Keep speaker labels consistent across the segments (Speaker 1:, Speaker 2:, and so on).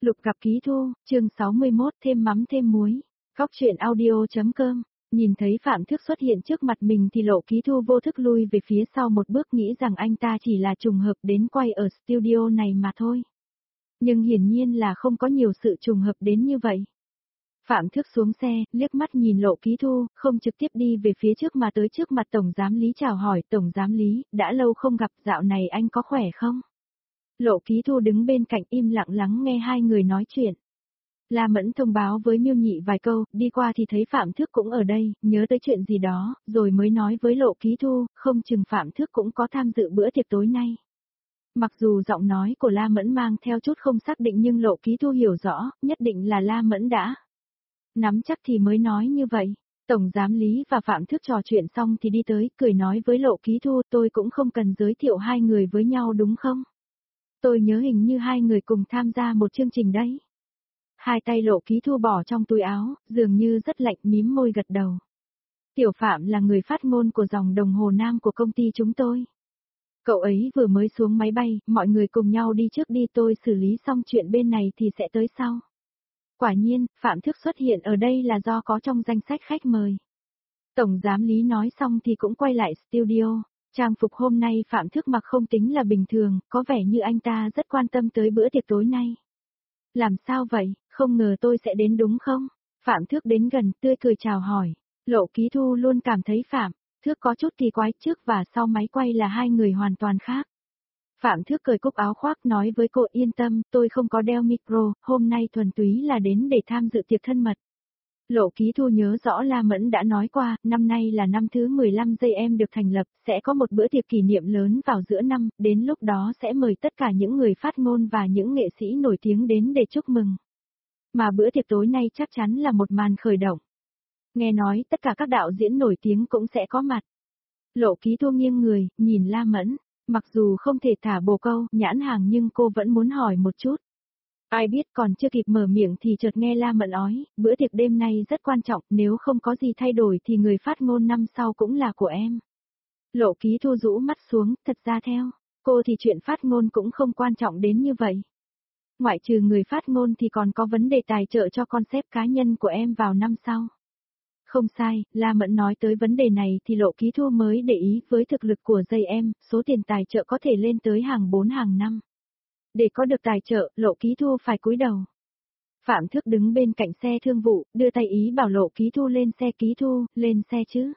Speaker 1: Lục gặp ký thu, chương 61 thêm mắm thêm muối. Góc truyện audio.com. Nhìn thấy Phạm Thước xuất hiện trước mặt mình thì Lộ Ký Thu vô thức lui về phía sau một bước, nghĩ rằng anh ta chỉ là trùng hợp đến quay ở studio này mà thôi. Nhưng hiển nhiên là không có nhiều sự trùng hợp đến như vậy. Phạm Thước xuống xe, liếc mắt nhìn Lộ Ký Thu, không trực tiếp đi về phía trước mà tới trước mặt Tổng Giám Lý chào hỏi. Tổng Giám Lý, đã lâu không gặp, dạo này anh có khỏe không? Lộ Ký Thu đứng bên cạnh im lặng lắng nghe hai người nói chuyện. La Mẫn thông báo với Miêu Nhị vài câu, đi qua thì thấy Phạm Thước cũng ở đây, nhớ tới chuyện gì đó, rồi mới nói với Lộ Ký Thu, không chừng Phạm Thước cũng có tham dự bữa tiệc tối nay. Mặc dù giọng nói của La Mẫn mang theo chút không xác định nhưng Lộ Ký Thu hiểu rõ, nhất định là La Mẫn đã nắm chắc thì mới nói như vậy. Tổng Giám Lý và Phạm Thước trò chuyện xong thì đi tới, cười nói với Lộ Ký Thu, tôi cũng không cần giới thiệu hai người với nhau đúng không? Tôi nhớ hình như hai người cùng tham gia một chương trình đấy. Hai tay Lộ Ký Thu bỏ trong túi áo, dường như rất lạnh, mím môi gật đầu. Tiểu Phạm là người phát ngôn của dòng đồng hồ nam của công ty chúng tôi. Cậu ấy vừa mới xuống máy bay, mọi người cùng nhau đi trước đi, tôi xử lý xong chuyện bên này thì sẽ tới sau. Quả nhiên, Phạm Thước xuất hiện ở đây là do có trong danh sách khách mời. Tổng Giám Lý nói xong thì cũng quay lại studio. Trang phục hôm nay Phạm Thước mặc không tính là bình thường, có vẻ như anh ta rất quan tâm tới bữa tiệc tối nay. Làm sao vậy, không ngờ tôi sẽ đến đúng không? Phạm Thước đến gần, tươi cười chào hỏi. Lộ Ký Thu luôn cảm thấy Phạm Thước có chút kỳ quái, trước và sau máy quay là hai người hoàn toàn khác. Phạm Thước cởi cúc áo khoác nói với cô, yên tâm, tôi không có đeo micro, hôm nay thuần túy là đến để tham dự tiệc thân mật. Lộ Ký Thu nhớ rõ La Mẫn đã nói qua, năm nay là năm thứ 15 JM được thành lập, sẽ có một bữa tiệc kỷ niệm lớn vào giữa năm, đến lúc đó sẽ mời tất cả những người phát ngôn và những nghệ sĩ nổi tiếng đến để chúc mừng. Mà bữa tiệc tối nay chắc chắn là một màn khởi động. Nghe nói tất cả các đạo diễn nổi tiếng cũng sẽ có mặt. Lộ Ký Thu nghiêng người, nhìn La Mẫn, mặc dù không thể thả bồ câu, nhãn hàng nhưng cô vẫn muốn hỏi một chút. Ai biết còn chưa kịp mở miệng thì chợt nghe La Mẫn nói, bữa tiệc đêm nay rất quan trọng, nếu không có gì thay đổi thì người phát ngôn năm sau cũng là của em. Lộ Ký Thu rũ mắt xuống, thật ra theo cô thì chuyện phát ngôn cũng không quan trọng đến như vậy. Ngoại trừ người phát ngôn thì còn có vấn đề tài trợ cho concept cá nhân của em vào năm sau. Không sai, La Mẫn nói tới vấn đề này thì Lộ Ký Thu mới để ý, với thực lực của JM, số tiền tài trợ có thể lên tới hàng 4 hàng năm. Để có được tài trợ, Lộ Ký Thu phải cúi đầu. Phạm Thước đứng bên cạnh xe thương vụ, đưa tay ý bảo Lộ Ký Thu lên xe. Ký Thu, lên xe chứ.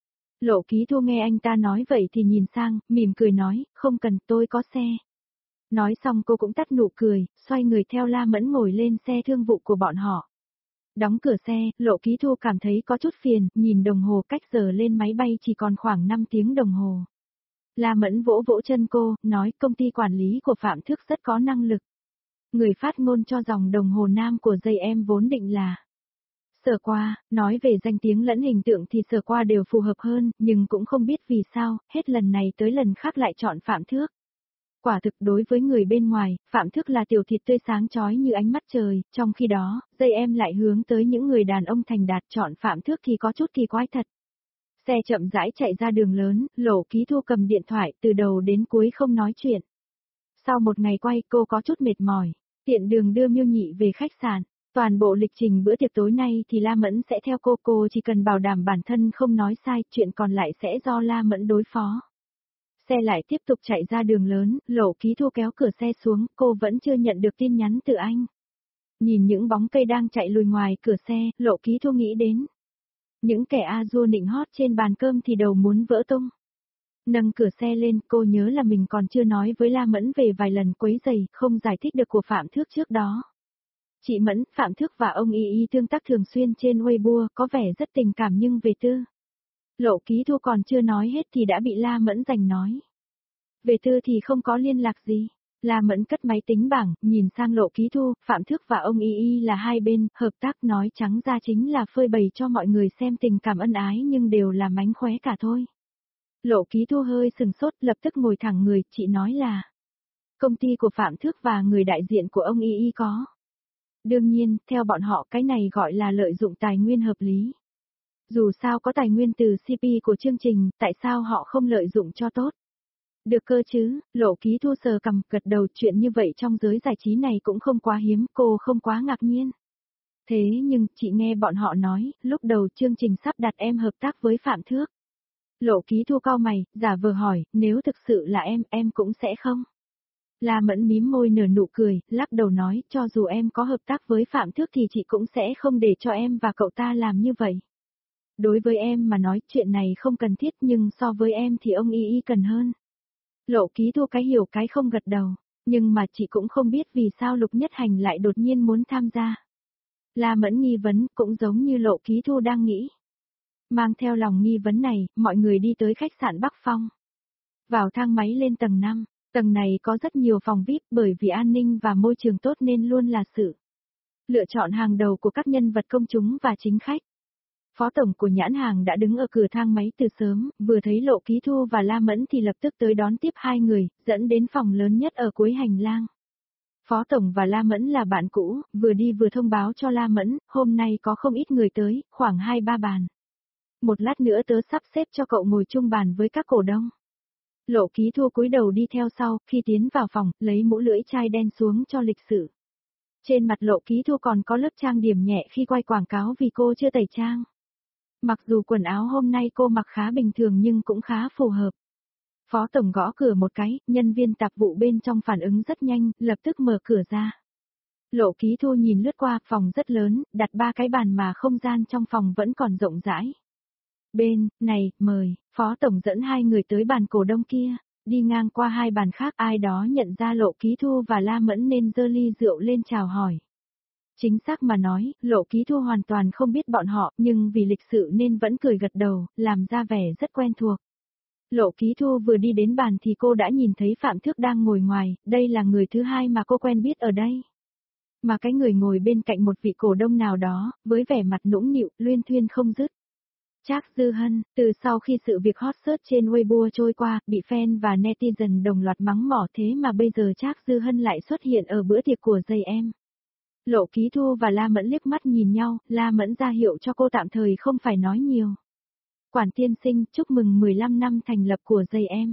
Speaker 1: Lộ Ký Thu nghe anh ta nói vậy thì nhìn sang, mỉm cười nói, không cần, tôi có xe. Nói xong cô cũng tắt nụ cười, xoay người theo La Mẫn ngồi lên xe thương vụ của bọn họ. Đóng cửa xe, Lộ Ký Thu cảm thấy có chút phiền, nhìn đồng hồ, cách giờ lên máy bay chỉ còn khoảng 5 tiếng đồng hồ. La Mẫn vỗ vỗ chân cô, nói công ty quản lý của Phạm Thước rất có năng lực. Người phát ngôn cho dòng đồng hồ nam của JM vốn định là Sở Qua, nói về danh tiếng lẫn hình tượng thì Sở Qua đều phù hợp hơn, nhưng cũng không biết vì sao, hết lần này tới lần khác lại chọn Phạm Thước. Quả thực đối với người bên ngoài, Phạm Thước là tiểu thịt tươi sáng chói như ánh mắt trời, trong khi đó, JM lại hướng tới những người đàn ông thành đạt, chọn Phạm Thước thì có chút kỳ quái thật. Xe chậm rãi chạy ra đường lớn, Lộ Ký Thu cầm điện thoại từ đầu đến cuối không nói chuyện. Sau một ngày quay cô có chút mệt mỏi, tiện đường đưa Miêu Nhị về khách sạn. Toàn bộ lịch trình bữa tiệc tối nay thì La Mẫn sẽ theo cô chỉ cần bảo đảm bản thân không nói sai, chuyện còn lại sẽ do La Mẫn đối phó. Xe lại tiếp tục chạy ra đường lớn, Lộ Ký Thu kéo cửa xe xuống, cô vẫn chưa nhận được tin nhắn từ anh. Nhìn những bóng cây đang chạy lùi ngoài cửa xe, Lộ Ký Thu nghĩ đến những kẻ a dua nịnh hót trên bàn cơm thì đầu muốn vỡ tung. Nâng cửa xe lên, cô nhớ là mình còn chưa nói với La Mẫn về vài lần quấy rầy, không giải thích được của Phạm Thước trước đó. Chị Mẫn, Phạm Thước và ông Y tương tác thường xuyên trên Weibo, có vẻ rất tình cảm nhưng về tư. Lộ Ký Thu còn chưa nói hết thì đã bị La Mẫn giành nói. Về tư thì không có liên lạc gì. La Mẫn cất máy tính bảng, nhìn sang Lộ Ký Thu, Phạm Thước và ông Y là hai bên, hợp tác nói trắng ra chính là phơi bày cho mọi người xem tình cảm ân ái nhưng đều là mánh khóe cả thôi. Lộ Ký Thu hơi sừng sốt, lập tức ngồi thẳng người, chị nói là công ty của Phạm Thước và người đại diện của ông Y có. Đương nhiên, theo bọn họ cái này gọi là lợi dụng tài nguyên hợp lý. Dù sao có tài nguyên từ CP của chương trình, tại sao họ không lợi dụng cho tốt? Được cơ chứ, Lộ Ký Thu sờ cằm gật đầu, chuyện như vậy trong giới giải trí này cũng không quá hiếm, cô không quá ngạc nhiên. Thế nhưng, chị nghe bọn họ nói, lúc đầu chương trình sắp đặt em hợp tác với Phạm Thước. Lộ Ký Thu cau mày, giả vờ hỏi, nếu thực sự là em cũng sẽ không. La Mẫn mím môi nở nụ cười, lắc đầu nói, cho dù em có hợp tác với Phạm Thước thì chị cũng sẽ không để cho em và cậu ta làm như vậy. Đối với em mà nói chuyện này không cần thiết, nhưng so với em thì ông Y cần hơn. Lộ Ký Thu cái hiểu cái không gật đầu, nhưng mà chị cũng không biết vì sao Lục Nhất Hành lại đột nhiên muốn tham gia. La Mẫn nghi vấn, cũng giống như Lộ Ký Thu đang nghĩ. Mang theo lòng nghi vấn này, mọi người đi tới khách sạn Bắc Phong. Vào thang máy lên tầng 5, tầng này có rất nhiều phòng VIP bởi vì an ninh và môi trường tốt nên luôn là sự lựa chọn hàng đầu của các nhân vật công chúng và chính khách. Phó tổng của nhãn hàng đã đứng ở cửa thang máy từ sớm, vừa thấy Lộ Ký Thu và La Mẫn thì lập tức tới đón tiếp hai người, dẫn đến phòng lớn nhất ở cuối hành lang. Phó tổng và La Mẫn là bạn cũ, vừa đi vừa thông báo cho La Mẫn, hôm nay có không ít người tới, khoảng 2-3 bàn. Một lát nữa tớ sắp xếp cho cậu ngồi chung bàn với các cổ đông. Lộ Ký Thu cúi đầu đi theo sau, khi tiến vào phòng, lấy mũ lưỡi chai đen xuống cho lịch sự. Trên mặt Lộ Ký Thu còn có lớp trang điểm nhẹ khi quay quảng cáo vì cô chưa tẩy trang. Mặc dù quần áo hôm nay cô mặc khá bình thường nhưng cũng khá phù hợp. Phó tổng gõ cửa một cái, nhân viên tạp vụ bên trong phản ứng rất nhanh, lập tức mở cửa ra. Lộ Ký Thu nhìn lướt qua, phòng rất lớn, đặt 3 cái bàn mà không gian trong phòng vẫn còn rộng rãi. Bên, này, mời, phó tổng dẫn hai người tới bàn cổ đông kia, đi ngang qua hai bàn khác ai đó nhận ra Lộ Ký Thu và La Mẫn nên giơ ly rượu lên chào hỏi. Chính xác mà nói, Lộ Ký Thu hoàn toàn không biết bọn họ, nhưng vì lịch sự nên vẫn cười gật đầu, làm ra vẻ rất quen thuộc. Lộ Ký Thu vừa đi đến bàn thì cô đã nhìn thấy Phạm Thước đang ngồi ngoài, đây là người thứ hai mà cô quen biết ở đây. Mà cái người ngồi bên cạnh một vị cổ đông nào đó, với vẻ mặt nũng nịu, luyên thuyên không dứt. Trác Dư Hân, từ sau khi sự việc hot search trên Weibo trôi qua, bị fan và netizen đồng loạt mắng mỏ thế mà bây giờ Trác Dư Hân lại xuất hiện ở bữa tiệc của JM. Lộ Ký Thu và La Mẫn liếc mắt nhìn nhau, La Mẫn ra hiệu cho cô tạm thời không phải nói nhiều. Quản tiên sinh, chúc mừng 15 năm thành lập của JM.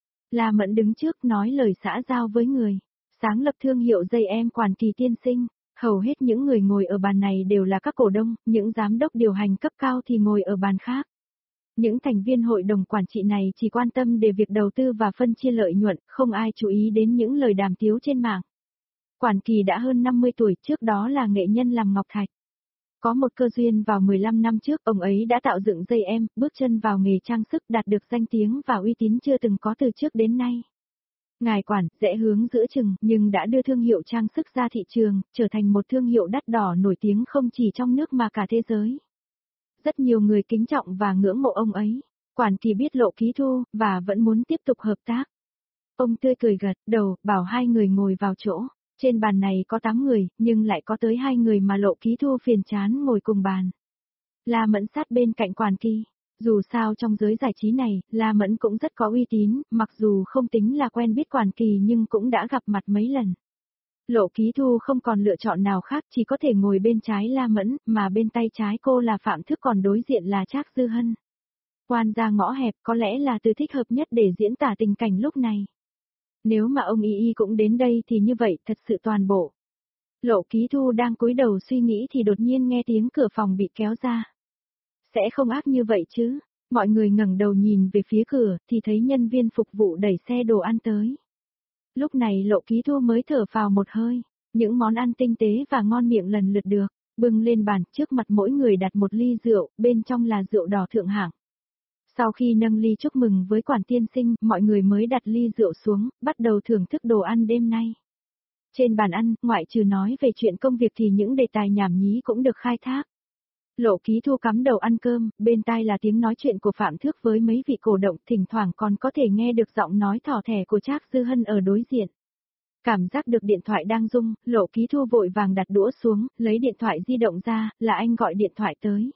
Speaker 1: La Mẫn đứng trước nói lời xã giao với người. Sáng lập thương hiệu JM Quản Kỳ tiên sinh. Hầu hết những người ngồi ở bàn này đều là các cổ đông, những giám đốc điều hành cấp cao thì ngồi ở bàn khác. Những thành viên hội đồng quản trị này chỉ quan tâm để việc đầu tư và phân chia lợi nhuận, không ai chú ý đến những lời đàm tiếu trên mạng. Quản Kỳ đã hơn 50 tuổi, trước đó là nghệ nhân làm ngọc thạch. Có một cơ duyên vào 15 năm trước, ông ấy đã tạo dựng JM, bước chân vào nghề trang sức đạt được danh tiếng và uy tín chưa từng có từ trước đến nay. Ngài Quản, dễ hướng giữa chừng, nhưng đã đưa thương hiệu trang sức ra thị trường, trở thành một thương hiệu đắt đỏ nổi tiếng không chỉ trong nước mà cả thế giới. Rất nhiều người kính trọng và ngưỡng mộ ông ấy. Quản Kỳ biết Lộ Ký Thu, và vẫn muốn tiếp tục hợp tác. Ông tươi cười gật đầu, bảo hai người ngồi vào chỗ. Trên bàn này có 8 người, nhưng lại có tới 2 người mà Lộ Ký Thu phiền chán ngồi cùng bàn. La Mẫn sát bên cạnh Quản Kỳ. Dù sao trong giới giải trí này, La Mẫn cũng rất có uy tín, mặc dù không tính là quen biết Quản Kỳ nhưng cũng đã gặp mặt mấy lần. Lộ Ký Thu không còn lựa chọn nào khác, chỉ có thể ngồi bên trái La Mẫn, mà bên tay trái cô là Phạm Thước còn đối diện là Trác Dư Hân. Quan ra ngõ hẹp có lẽ là từ thích hợp nhất để diễn tả tình cảnh lúc này. Nếu mà ông Y cũng đến đây thì như vậy thật sự toàn bộ. Lộ Ký Thu đang cúi đầu suy nghĩ thì đột nhiên nghe tiếng cửa phòng bị kéo ra. Sẽ không ác như vậy chứ. Mọi người ngẩng đầu nhìn về phía cửa thì thấy nhân viên phục vụ đẩy xe đồ ăn tới. Lúc này Lộ Ký Thu mới thở phào một hơi. Những món ăn tinh tế và ngon miệng lần lượt được bưng lên bàn, trước mặt mỗi người đặt một ly rượu, bên trong là rượu đỏ thượng hạng. Sau khi nâng ly chúc mừng với Quản tiên sinh, mọi người mới đặt ly rượu xuống, bắt đầu thưởng thức đồ ăn đêm nay. Trên bàn ăn, ngoại trừ nói về chuyện công việc thì những đề tài nhảm nhí cũng được khai thác. Lộ Ký Thu cắm đầu ăn cơm, bên tai là tiếng nói chuyện của Phạm Thước với mấy vị cổ động, thỉnh thoảng còn có thể nghe được giọng nói thỏ thẻ của Trác Dư Hân ở đối diện. Cảm giác được điện thoại đang rung, Lộ Ký Thu vội vàng đặt đũa xuống, lấy điện thoại di động ra, là anh gọi điện thoại tới.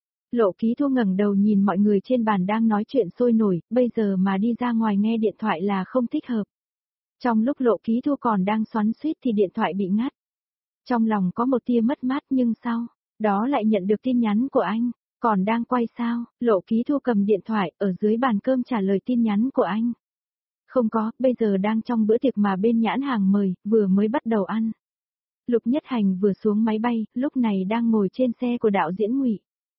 Speaker 1: Lộ Ký Thu ngẩng đầu nhìn mọi người trên bàn đang nói chuyện sôi nổi, bây giờ mà đi ra ngoài nghe điện thoại là không thích hợp. Trong lúc Lộ Ký Thu còn đang xoắn xuýt thì điện thoại bị ngắt. Trong lòng có một tia mất mát nhưng sau đó lại nhận được tin nhắn của anh. Còn đang quay sao? Lộ Ký Thu cầm điện thoại ở dưới bàn cơm trả lời tin nhắn của anh. Không có, bây giờ đang trong bữa tiệc mà bên nhãn hàng mời, vừa mới bắt đầu ăn. Lục Nhất Hành vừa xuống máy bay, lúc này đang ngồi trên xe của đạo diễn Ngụy.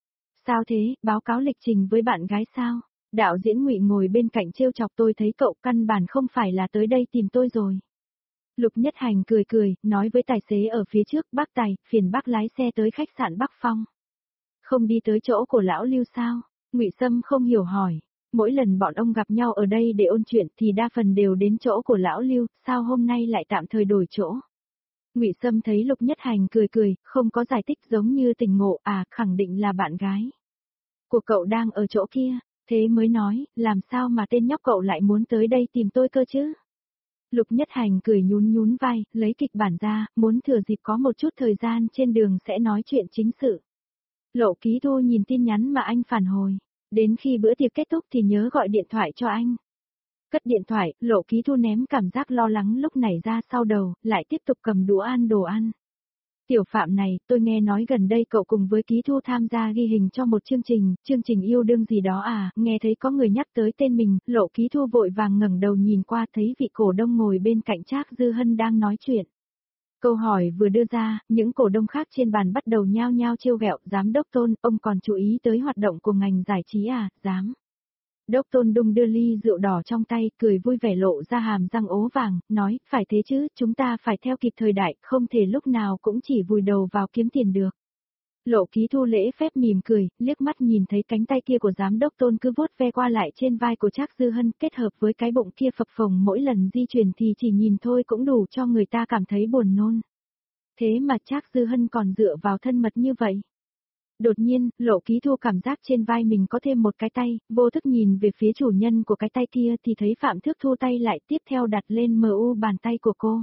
Speaker 1: Sao thế, báo cáo lịch trình với bạn gái sao? Đạo diễn Ngụy ngồi bên cạnh trêu chọc, tôi thấy cậu căn bản không phải là tới đây tìm tôi rồi. Lục Nhất Hành cười cười, nói với tài xế ở phía trước, bác Tài, phiền bác lái xe tới khách sạn Bắc Phong. Không đi tới chỗ của lão Lưu sao? Ngụy Sâm không hiểu hỏi. Mỗi lần bọn ông gặp nhau ở đây để ôn chuyện thì đa phần đều đến chỗ của lão Lưu, sao hôm nay lại tạm thời đổi chỗ? Ngụy Sâm thấy Lục Nhất Hành cười cười, không có giải thích, giống như tình ngộ, khẳng định là bạn gái của cậu đang ở chỗ kia, thế mới nói, làm sao mà tên nhóc cậu lại muốn tới đây tìm tôi cơ chứ? Lục Nhất Hành cười nhún nhún vai, lấy kịch bản ra, muốn thừa dịp có một chút thời gian trên đường sẽ nói chuyện chính sự. Lộ Ký Thu nhìn tin nhắn mà anh phản hồi, đến khi bữa tiệc kết thúc thì nhớ gọi điện thoại cho anh. Cất điện thoại, Lộ Ký Thu ném cảm giác lo lắng lúc nảy ra sau đầu, lại tiếp tục cầm đũa ăn đồ ăn. Tiểu Phạm này, tôi nghe nói gần đây cậu cùng với Ký Thu tham gia ghi hình cho một chương trình yêu đương gì đó nghe thấy có người nhắc tới tên mình, Lộ Ký Thu vội vàng ngẩng đầu nhìn qua thấy vị cổ đông ngồi bên cạnh Trác Dư Hân đang nói chuyện. Câu hỏi vừa đưa ra, những cổ đông khác trên bàn bắt đầu nhao nhao trêu ghẹo, giám đốc Tôn, ông còn chú ý tới hoạt động của ngành giải trí giám. Đốc Tôn đung đưa ly rượu đỏ trong tay, cười vui vẻ lộ ra hàm răng ố vàng, nói, phải thế chứ, chúng ta phải theo kịp thời đại, không thể lúc nào cũng chỉ vùi đầu vào kiếm tiền được. Lộ Ký Thu lễ phép mỉm cười, liếc mắt nhìn thấy cánh tay kia của giám đốc Tôn cứ vuốt ve qua lại trên vai của Trác Dư Hân, kết hợp với cái bụng kia phập phồng mỗi lần di chuyển thì chỉ nhìn thôi cũng đủ cho người ta cảm thấy buồn nôn. Thế mà Trác Dư Hân còn dựa vào thân mật như vậy. Đột nhiên, Lộ Ký Thu cảm giác trên vai mình có thêm một cái tay, vô thức nhìn về phía chủ nhân của cái tay kia thì thấy Phạm Thước Thu tay lại tiếp theo đặt lên mu bàn tay của cô.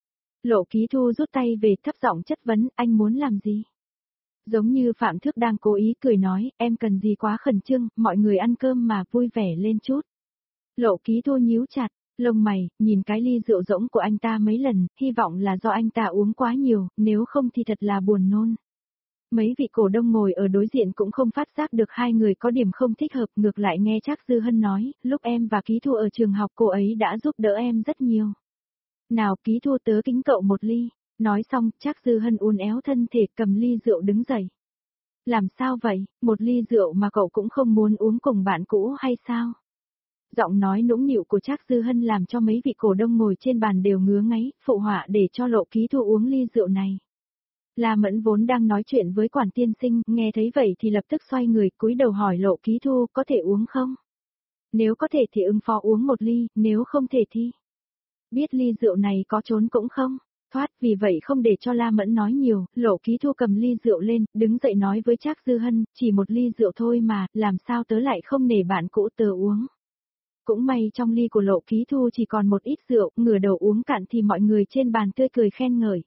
Speaker 1: Lộ Ký Thu rút tay về, thấp giọng chất vấn, anh muốn làm gì? Giống như Phạm Thước đang cố ý cười nói, em cần gì quá khẩn trương, mọi người ăn cơm mà vui vẻ lên chút. Lộ Ký Thu nhíu chặt lông mày, nhìn cái ly rượu rỗng của anh ta mấy lần, hy vọng là do anh ta uống quá nhiều, nếu không thì thật là buồn nôn. Mấy vị cổ đông ngồi ở đối diện cũng không phát giác được hai người có điểm không thích hợp, ngược lại nghe Trác Dư Hân nói, lúc em và Ký Thu ở trường học cô ấy đã giúp đỡ em rất nhiều. Nào Ký Thu tớ kính cậu một ly. Nói xong, Trác Dư Hân uốn éo thân thể cầm ly rượu đứng dậy. Làm sao vậy, một ly rượu mà cậu cũng không muốn uống cùng bạn cũ hay sao? Giọng nói nũng nịu của Trác Dư Hân làm cho mấy vị cổ đông ngồi trên bàn đều ngứa ngáy, phụ họa để cho Lộ Ký Thu uống ly rượu này. La Mẫn vốn đang nói chuyện với quản tiên sinh, nghe thấy vậy thì lập tức xoay người cúi đầu hỏi Lộ Ký Thu có thể uống không? Nếu có thể thì ứng phó uống một ly, nếu không thể thì... Biết ly rượu này có trốn cũng không? Thoát, vì vậy không để cho La Mẫn nói nhiều, Lộ Ký Thu cầm ly rượu lên, đứng dậy nói với Trác Dư Hân, chỉ một ly rượu thôi mà, làm sao tớ lại không nể bạn cũ tớ uống. Cũng may trong ly của Lộ Ký Thu chỉ còn một ít rượu, ngửa đầu uống cạn thì mọi người trên bàn tươi cười khen ngợi.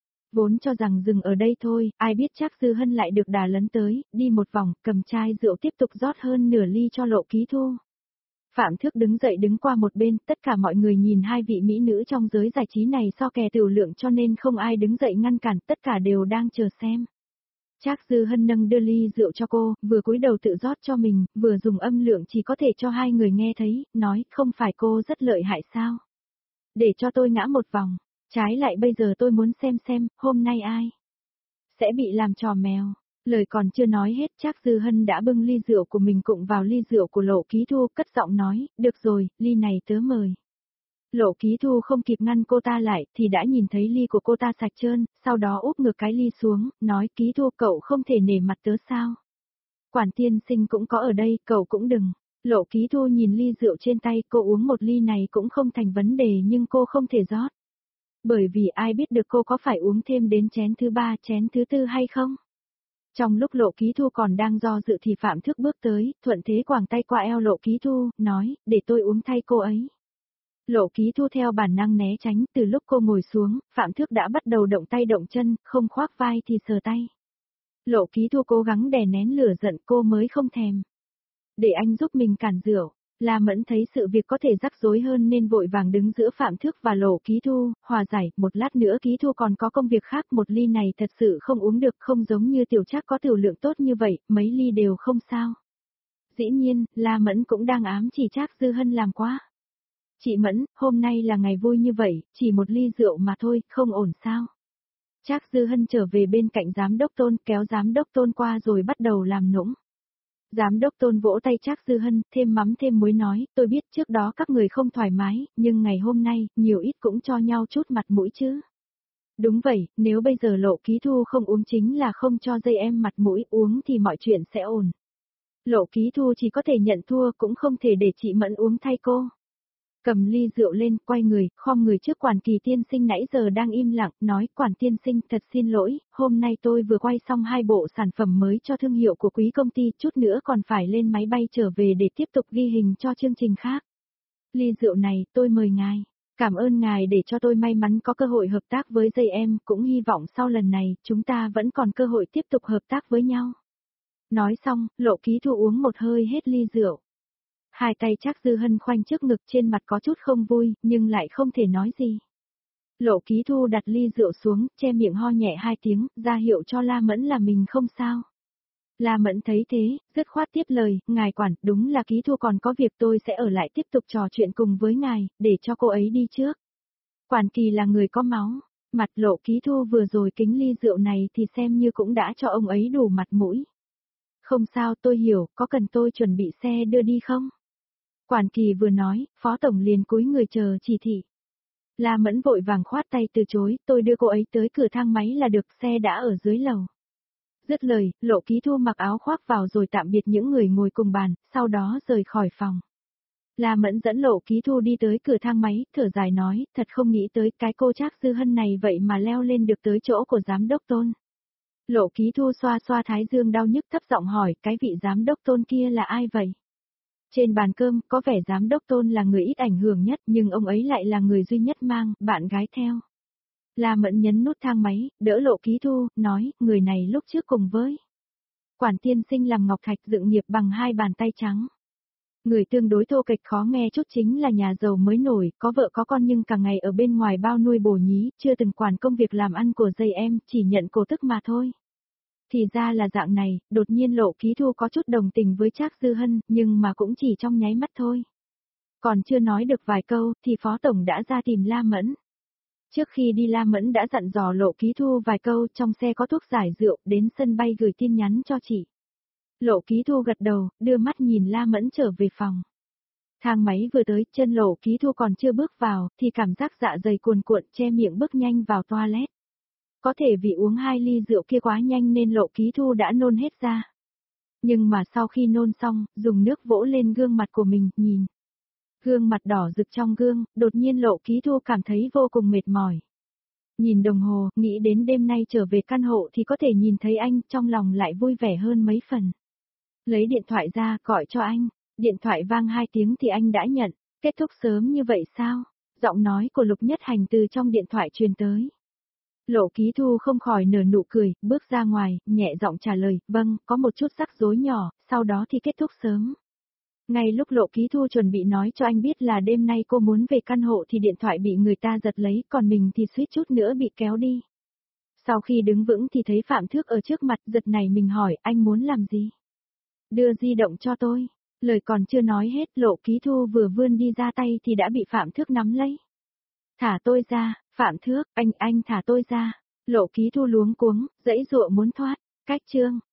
Speaker 1: Vốn cho rằng dừng ở đây thôi, ai biết Trác Dư Hân lại được đà lấn tới, đi một vòng, cầm chai rượu tiếp tục rót hơn nửa ly cho Lộ Ký Thu. Phạm Thước đứng dậy đứng qua một bên, tất cả mọi người nhìn hai vị mỹ nữ trong giới giải trí này so kè tiểu lượng cho nên không ai đứng dậy ngăn cản, tất cả đều đang chờ xem. Trác Dư Hân nâng đưa ly rượu cho cô, vừa cúi đầu tự rót cho mình, vừa dùng âm lượng chỉ có thể cho hai người nghe thấy, nói, không phải cô rất lợi hại sao? Để cho tôi ngã một vòng, trái lại bây giờ tôi muốn xem, hôm nay ai sẽ bị làm trò mèo. Lời còn chưa nói hết, Trác Dư Hân đã bưng ly rượu của mình cụng vào ly rượu của Lộ Ký Thu, cất giọng nói, được rồi, ly này tớ mời. Lộ Ký Thu không kịp ngăn cô ta lại, thì đã nhìn thấy ly của cô ta sạch trơn, sau đó úp ngược cái ly xuống, nói, Ký Thu cậu không thể nể mặt tớ sao? Quản tiên sinh cũng có ở đây, cậu cũng đừng. Lộ Ký Thu nhìn ly rượu trên tay, cô uống một ly này cũng không thành vấn đề nhưng cô không thể rót. Bởi vì ai biết được cô có phải uống thêm đến chén thứ ba, chén thứ tư hay không? Trong lúc Lộ Ký Thu còn đang do dự thì Phạm Thước bước tới, thuận thế quàng tay qua eo Lộ Ký Thu, nói, để tôi uống thay cô ấy. Lộ Ký Thu theo bản năng né tránh, từ lúc cô ngồi xuống, Phạm Thước đã bắt đầu động tay động chân, không khoác vai thì sờ tay. Lộ Ký Thu cố gắng đè nén lửa giận cô mới không thèm. Để anh giúp mình cản rượu. La Mẫn thấy sự việc có thể rắc rối hơn nên vội vàng đứng giữa Phạm Thước và Lộ Ký Thu, hòa giải, một lát nữa Ký Thu còn có công việc khác, một ly này thật sự không uống được, không giống như Tiểu Trác có tiểu lượng tốt như vậy, mấy ly đều không sao. Dĩ nhiên, La Mẫn cũng đang ám chỉ Trác Dư Hân làm quá. Chị Mẫn, hôm nay là ngày vui như vậy, chỉ một ly rượu mà thôi, không ổn sao? Trác Dư Hân trở về bên cạnh giám đốc Tôn, kéo giám đốc Tôn qua rồi bắt đầu làm nũng. Giám đốc Tôn vỗ tay Trác Dư Hân, thêm mắm thêm muối nói, tôi biết trước đó các người không thoải mái, nhưng ngày hôm nay, nhiều ít cũng cho nhau chút mặt mũi chứ. Đúng vậy, nếu bây giờ Lộ Ký Thu không uống chính là không cho dây em mặt mũi, uống thì mọi chuyện sẽ ổn. Lộ Ký Thu chỉ có thể nhận thua, cũng không thể để chị Mẫn uống thay cô. Cầm ly rượu lên, quay người, khom người trước Quản Kỳ tiên sinh nãy giờ đang im lặng, nói, Quản tiên sinh, thật xin lỗi, hôm nay tôi vừa quay xong 2 bộ sản phẩm mới cho thương hiệu của quý công ty, chút nữa còn phải lên máy bay trở về để tiếp tục ghi hình cho chương trình khác. Ly rượu này, tôi mời ngài. Cảm ơn ngài để cho tôi may mắn có cơ hội hợp tác với dây em, cũng hy vọng sau lần này, chúng ta vẫn còn cơ hội tiếp tục hợp tác với nhau. Nói xong, Lộ Ký Thu uống một hơi hết ly rượu. Hai tay Trác Dư Hân khoanh trước ngực, trên mặt có chút không vui, nhưng lại không thể nói gì. Lộ Ký Thu đặt ly rượu xuống, che miệng ho nhẹ 2 tiếng, ra hiệu cho La Mẫn là mình không sao. La Mẫn thấy thế, dứt khoát tiếp lời, ngài quản, đúng là Ký Thu còn có việc, tôi sẽ ở lại tiếp tục trò chuyện cùng với ngài, để cho cô ấy đi trước. Quản Kỳ là người có máu, mặt Lộ Ký Thu vừa rồi kính ly rượu này thì xem như cũng đã cho ông ấy đủ mặt mũi. Không sao, tôi hiểu, có cần tôi chuẩn bị xe đưa đi không? Quản Kỳ vừa nói, Phó Tổng liền cúi người chờ chỉ thị. La Mẫn vội vàng khoát tay từ chối, tôi đưa cô ấy tới cửa thang máy là được, xe đã ở dưới lầu. Dứt lời, Lộ Ký Thu mặc áo khoác vào rồi tạm biệt những người ngồi cùng bàn, sau đó rời khỏi phòng. La Mẫn dẫn Lộ Ký Thu đi tới cửa thang máy, thở dài nói, thật không nghĩ tới cái cô Trác Dư Hân này vậy mà leo lên được tới chỗ của giám đốc Tôn. Lộ Ký Thu xoa xoa thái dương đau nhức, thấp giọng hỏi, cái vị giám đốc Tôn kia là ai vậy? Trên bàn cơm, có vẻ giám đốc Tôn là người ít ảnh hưởng nhất, nhưng ông ấy lại là người duy nhất mang bạn gái theo. La Mẫn nhấn nút thang máy, đỡ Lộ Ký Thu, nói, người này lúc trước cùng với Quản tiên sinh làm ngọc thạch dựng nghiệp bằng 2 bàn tay trắng. Người tương đối thô kệch khó nghe chút chính là nhà giàu mới nổi, có vợ có con nhưng cả ngày ở bên ngoài bao nuôi bổ nhí, chưa từng quản công việc làm ăn của dây em, chỉ nhận cổ tức mà thôi. Thì ra là dạng này, đột nhiên Lộ Ký Thu có chút đồng tình với Trác Dư Hân, nhưng mà cũng chỉ trong nháy mắt thôi. Còn chưa nói được vài câu, thì Phó Tổng đã ra tìm La Mẫn. Trước khi đi La Mẫn đã dặn dò Lộ Ký Thu vài câu, trong xe có thuốc giải rượu, đến sân bay gửi tin nhắn cho chị. Lộ Ký Thu gật đầu, đưa mắt nhìn La Mẫn trở về phòng. Thang máy vừa tới, chân Lộ Ký Thu còn chưa bước vào, thì cảm giác dạ dày cuồn cuộn, che miệng bước nhanh vào toilet. Có thể vì uống 2 ly rượu kia quá nhanh nên Lộ Ký Thu đã nôn hết ra. Nhưng mà sau khi nôn xong, dùng nước vỗ lên gương mặt của mình, nhìn. Gương mặt đỏ rực trong gương, đột nhiên Lộ Ký Thu cảm thấy vô cùng mệt mỏi. Nhìn đồng hồ, nghĩ đến đêm nay trở về căn hộ thì có thể nhìn thấy anh, trong lòng lại vui vẻ hơn mấy phần. Lấy điện thoại ra, gọi cho anh. Điện thoại vang 2 tiếng thì anh đã nhận. Kết thúc sớm như vậy sao? Giọng nói của Lục Nhất Hành từ trong điện thoại truyền tới. Lộ Ký Thu không khỏi nở nụ cười, bước ra ngoài, nhẹ giọng trả lời, vâng, có một chút rắc rối nhỏ, sau đó thì kết thúc sớm. Ngay lúc Lộ Ký Thu chuẩn bị nói cho anh biết là đêm nay cô muốn về căn hộ thì điện thoại bị người ta giật lấy, còn mình thì suýt chút nữa bị kéo đi. Sau khi đứng vững thì thấy Phạm Thước ở trước mặt, giật này mình hỏi, anh muốn làm gì? Đưa di động cho tôi. Lời còn chưa nói hết, Lộ Ký Thu vừa vươn đi ra tay thì đã bị Phạm Thước nắm lấy. Thả tôi ra, Phạm Thước, anh thả tôi ra. Lộ Ký Thu luống cuống, giãy giụa muốn thoát. Cách chương